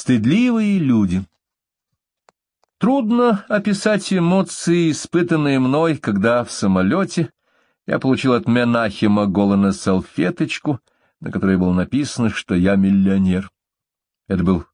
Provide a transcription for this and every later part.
Стыдливые люди. Трудно описать эмоции, испытанные мной, когда в самолете я получил от Менахема Голана салфеточку, на которой было написано, что я миллионер. Это был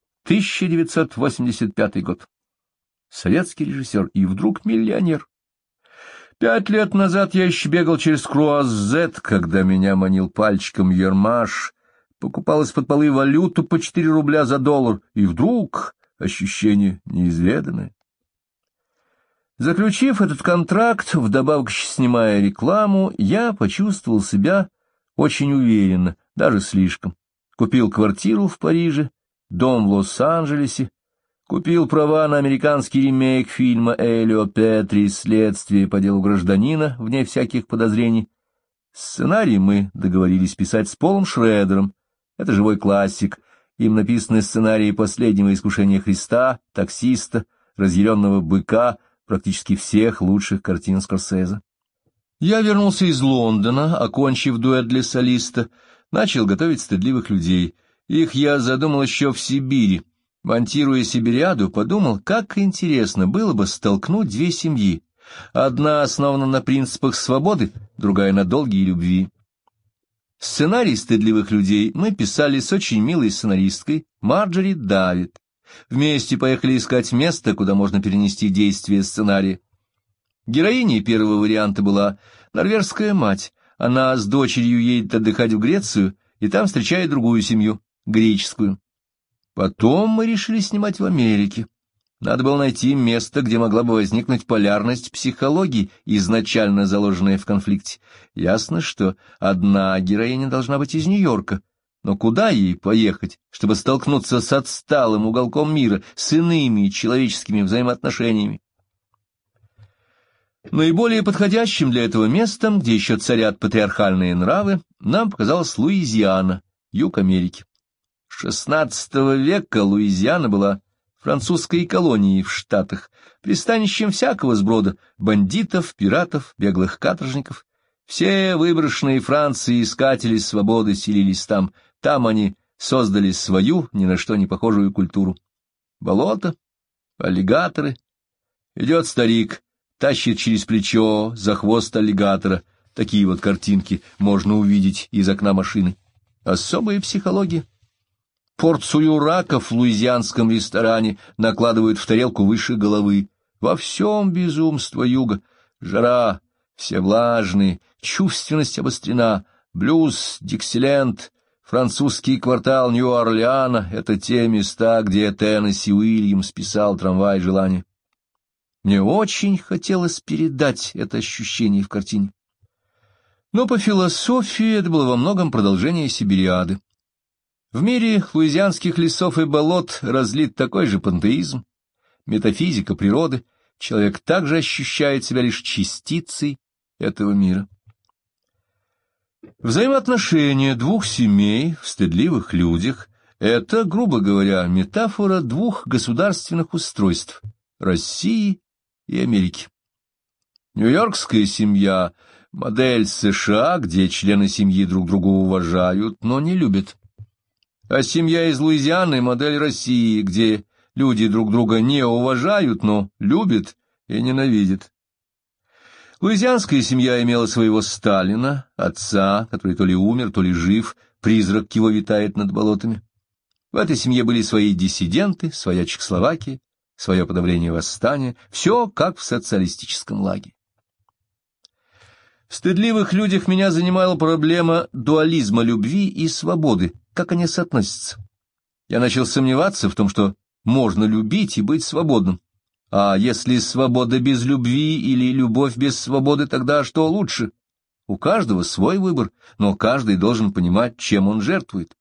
1985 год. Советский режиссер и вдруг миллионер. 5 лет назад я еще бегал через Круаззет, когда меня манил пальчиком Ермаш, покупал из-под полы валюту по 4 рубля за $1, и вдруг ощущение неизведанное. Заключив этот контракт, вдобавок снимая рекламу, я почувствовал себя очень уверенно, даже слишком. Купил квартиру в Париже, дом в Лос-Анджелесе, купил права на американский ремейк фильма Элио Петри «Следствие по делу гражданина», вне всяких подозрений. Сценарий мы договорились писать с Полом Шредером. Это живой классик. Им написаны сценарии «Последнего искушения Христа», «Таксиста», «Разъяренного быка», практически всех лучших картин Скорсезе. Я вернулся из Лондона, окончив дуэт для солиста, начал готовить «Стыдливых людей». Их я задумал еще в Сибири. Монтируя «Сибириаду», подумал, как интересно было бы столкнуть две семьи. Одна основана на принципах свободы, другая на долге и любви. Сценарий «Стыдливых людей» мы писали с очень милой сценаристкой Марджори Давид. Вместе поехали искать место, куда можно перенести действие сценария. Героиней первого варианта была норвежская мать. Она с дочерью едет отдыхать в Грецию, и там встречает другую семью, греческую. Потом мы решили снимать в Америке. Надо было найти место, где могла бы возникнуть полярность психологии, изначально заложенная в конфликте. Ясно, что одна героиня должна быть из Нью-Йорка. Но куда ей поехать, чтобы столкнуться с отсталым уголком мира, с иными человеческими взаимоотношениями? Наиболее подходящим для этого местом, где еще царят патриархальные нравы, нам показалась Луизиана, юг Америки. С XVI века Луизиана была французской колонией в Штатах, пристанищем всякого сброда бандитов, пиратов, беглых каторжников. Все выброшенные Францией искатели свободы селились там. Там они создали свою, ни на что не похожую культуру. Болото, аллигаторы. Идет старик, тащит через плечо за хвост аллигатора. Такие вот картинки можно увидеть из окна машины. Особая психология. Порцию раков в луизианском ресторане накладывают в тарелку выше головы. Во всем безумство юга. Жара, все влажные, чувственность обострена. Блюз, Диксиленд, французский квартал Нью-Орлеана — это те места, где Теннесси Уильямс писал «Трамвай желания». Мне очень хотелось передать это ощущение в картине. Но по философии это было во многом продолжение Сибириады. В мире луизианских лесов и болот разлит такой же пантеизм, метафизика природы. Человек также ощущает себя лишь частицей этого мира. Взаимоотношения двух семей в «Стыдливых людях» — это, грубо говоря, метафора двух государственных устройств — России и Америки. Нью-Йоркская семья — модель США, где члены семьи друг друга уважают, но не любят. А семья из Луизианы — модель России, где люди друг друга не уважают, но любят и ненавидят. Луизианская семья имела своего Сталина, отца, который то ли умер, то ли жив, призрак его витает над болотами. В этой семье были свои диссиденты, своя Чехословакия, свое подавление восстания, все как в социалистическом лагере. В «Стыдливых людях» меня занимала проблема дуализма любви и свободы, как они соотносятся. Я начал сомневаться в том, что можно любить и быть свободным. А если свобода без любви или любовь без свободы, тогда что лучше? У каждого свой выбор, но каждый должен понимать, чем он жертвует.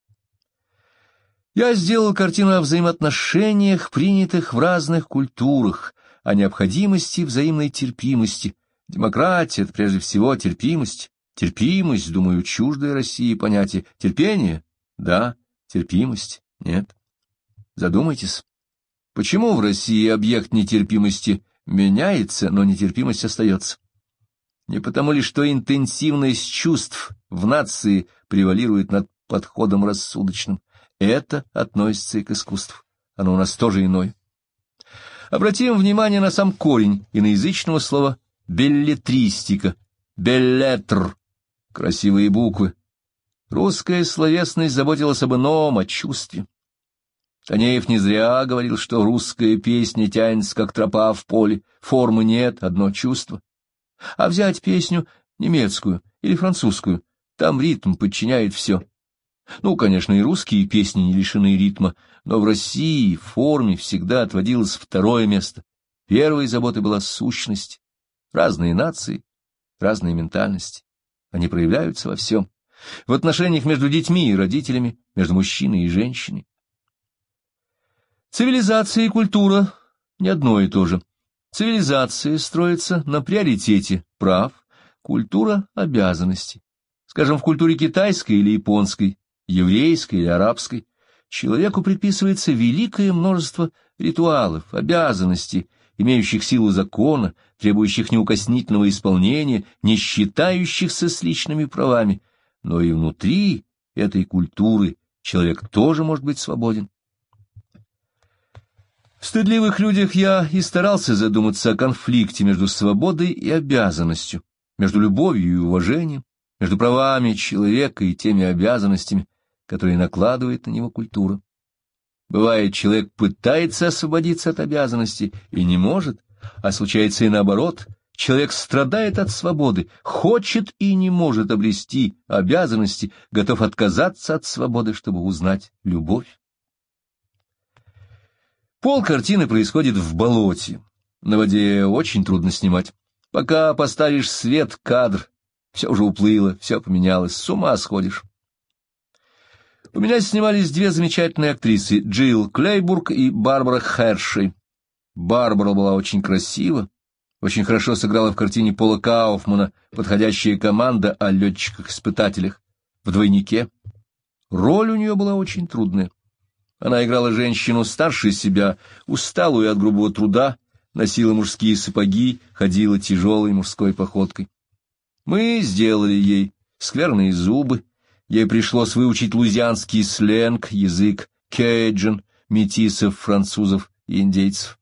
Я сделал картину о взаимоотношениях, принятых в разных культурах, о необходимости взаимной терпимости. Демократия — это прежде всего терпимость. Терпимость, думаю, чуждое России понятие. Терпение? Да. Терпимость? Нет. Задумайтесь. Почему в России объект нетерпимости меняется, но нетерпимость остается? Не потому ли, что интенсивность чувств в нации превалирует над подходом рассудочным? это относится и к искусству. Оно у нас тоже иное. Обратим внимание на сам корень иноязычного слова «беллетристика», «беллетр», красивые буквы. Русская словесность заботилась об ином, о чувстве. Танеев не зря говорил, что русская песня тянется, как тропа в поле, формы нет, одно чувство. А взять песню немецкую или французскую, там ритм подчиняет все. Ну, конечно, и русские песни не лишены ритма, но в России в форме всегда отводилось второе место. Первой заботой была сущность. Разные нации, разные ментальности. Они проявляются во всем. В отношениях между детьми и родителями, между мужчиной и женщиной. Цивилизация и культура — не одно и то же. Цивилизация строится на приоритете прав, культура — обязанностей. Скажем, в культуре китайской или японской, еврейской или арабской, человеку приписывается великое множество ритуалов, обязанностей, имеющих силу закона, требующих неукоснительного исполнения, не считающихся с личными правами, но и внутри этой культуры человек тоже может быть свободен. В «Стыдливых людях» я и старался задуматься о конфликте между свободой и обязанностью, между любовью и уважением, между правами человека и теми обязанностями, которые накладывает на него культура. Бывает, человек пытается освободиться от обязанностей и не может, а случается и наоборот. Человек страдает от свободы, хочет и не может обрести обязанности, готов отказаться от свободы, чтобы узнать любовь. Пол картины происходит в болоте. На воде очень трудно снимать. Пока поставишь свет, кадр, все уже уплыло, все поменялось, с ума сходишь. У меня снимались две замечательные актрисы, Джилл Клейбург и Барбара Херши. Барбара была очень красива, очень хорошо сыграла в картине Пола Кауфмана «Подходящая команда» о летчиках-испытателях в «Двойнике». Роль у нее была очень трудная. Она играла женщину старше себя, усталую от грубого труда, носила мужские сапоги, ходила тяжелой мужской походкой. Мы сделали ей скверные зубы, ей пришлось выучить луизианский сленг, язык кейджин, метисов, французов и индейцев.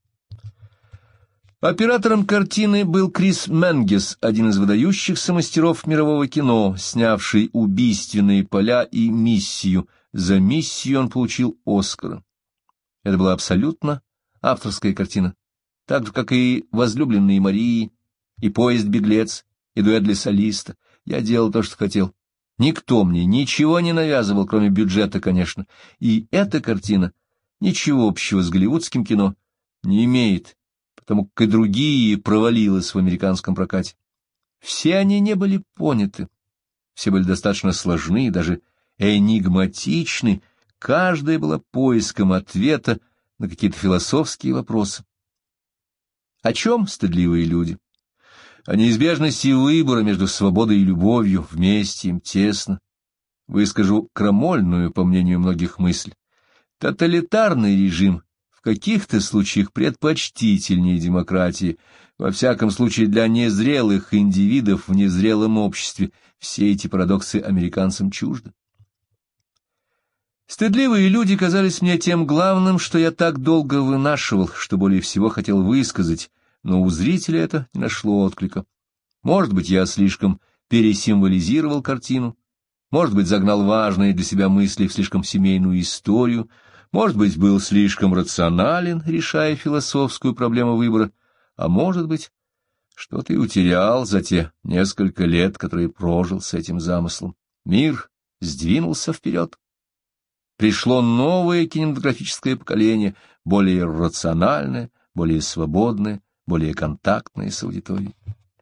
Оператором картины был Крис Менгес, один из выдающихся мастеров мирового кино, снявший «Убийственные поля» и «Миссию». За «Миссию» он получил Оскара. Это была абсолютно авторская картина, так же, как и «Возлюбленные Марии», и «Поезд-беглец», и «Дуэт для солиста». Я делал то, что хотел. Никто мне ничего не навязывал, кроме бюджета, конечно. И эта картина ничего общего с голливудским кино не имеет, потому как и другие провалилась в американском прокате. Все они не были поняты, все были достаточно сложны, даже энигматичны, каждая была поиском ответа на какие-то философские вопросы. О чем стыдливые люди? О неизбежности выбора между свободой и любовью, вместе им тесно. Выскажу крамольную, по мнению многих, мысль. Тоталитарный режим в каких-то случаях предпочтительнее демократии, во всяком случае для незрелых индивидов в незрелом обществе. Все эти парадоксы американцам чужды. Стыдливые люди казались мне тем главным, что я так долго вынашивал, что более всего хотел высказать, но у зрителя это не нашло отклика. Может быть, я слишком пересимволизировал картину, может быть, загнал важные для себя мысли в слишком семейную историю, может быть, был слишком рационален, решая философскую проблему выбора, а может быть, что-то и утерял за те несколько лет, которые прожил с этим замыслом. Мир сдвинулся вперед. Пришло новое кинематографическое поколение, более рациональное, более свободное, более контактное с аудиторией.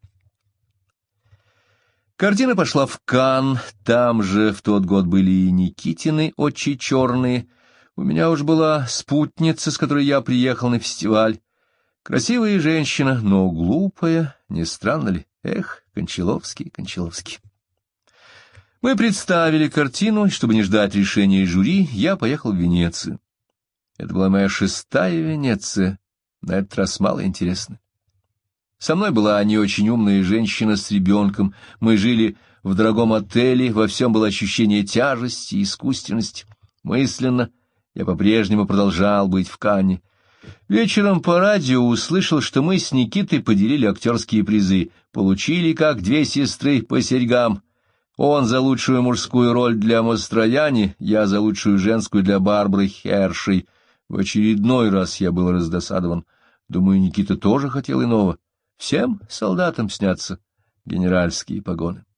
Картина пошла в Канн, там же в тот год были и Никитины «Очи черные». У меня уж была спутница, с которой я приехал на фестиваль. Красивая женщина, но глупая, не странно ли? Эх, Кончаловский, Кончаловский. Мы представили картину, и чтобы не ждать решения жюри, я поехал в Венецию. Это была моя 6-я Венеция, на этот раз мало интересно. Со мной была не очень умная женщина с ребенком, мы жили в дорогом отеле, во всем было ощущение тяжести и искусственности. Мысленно я по-прежнему продолжал быть в Канне. Вечером по радио услышал, что мы с Никитой поделили актерские призы, получили, как две сестры, по серьгам. Он за лучшую мужскую роль для Мастрояни, я за лучшую женскую для Барбары Хершей. В очередной раз я был раздосадован. Думаю, Никита тоже хотел иного. Всем солдатам снятся генеральские погоны.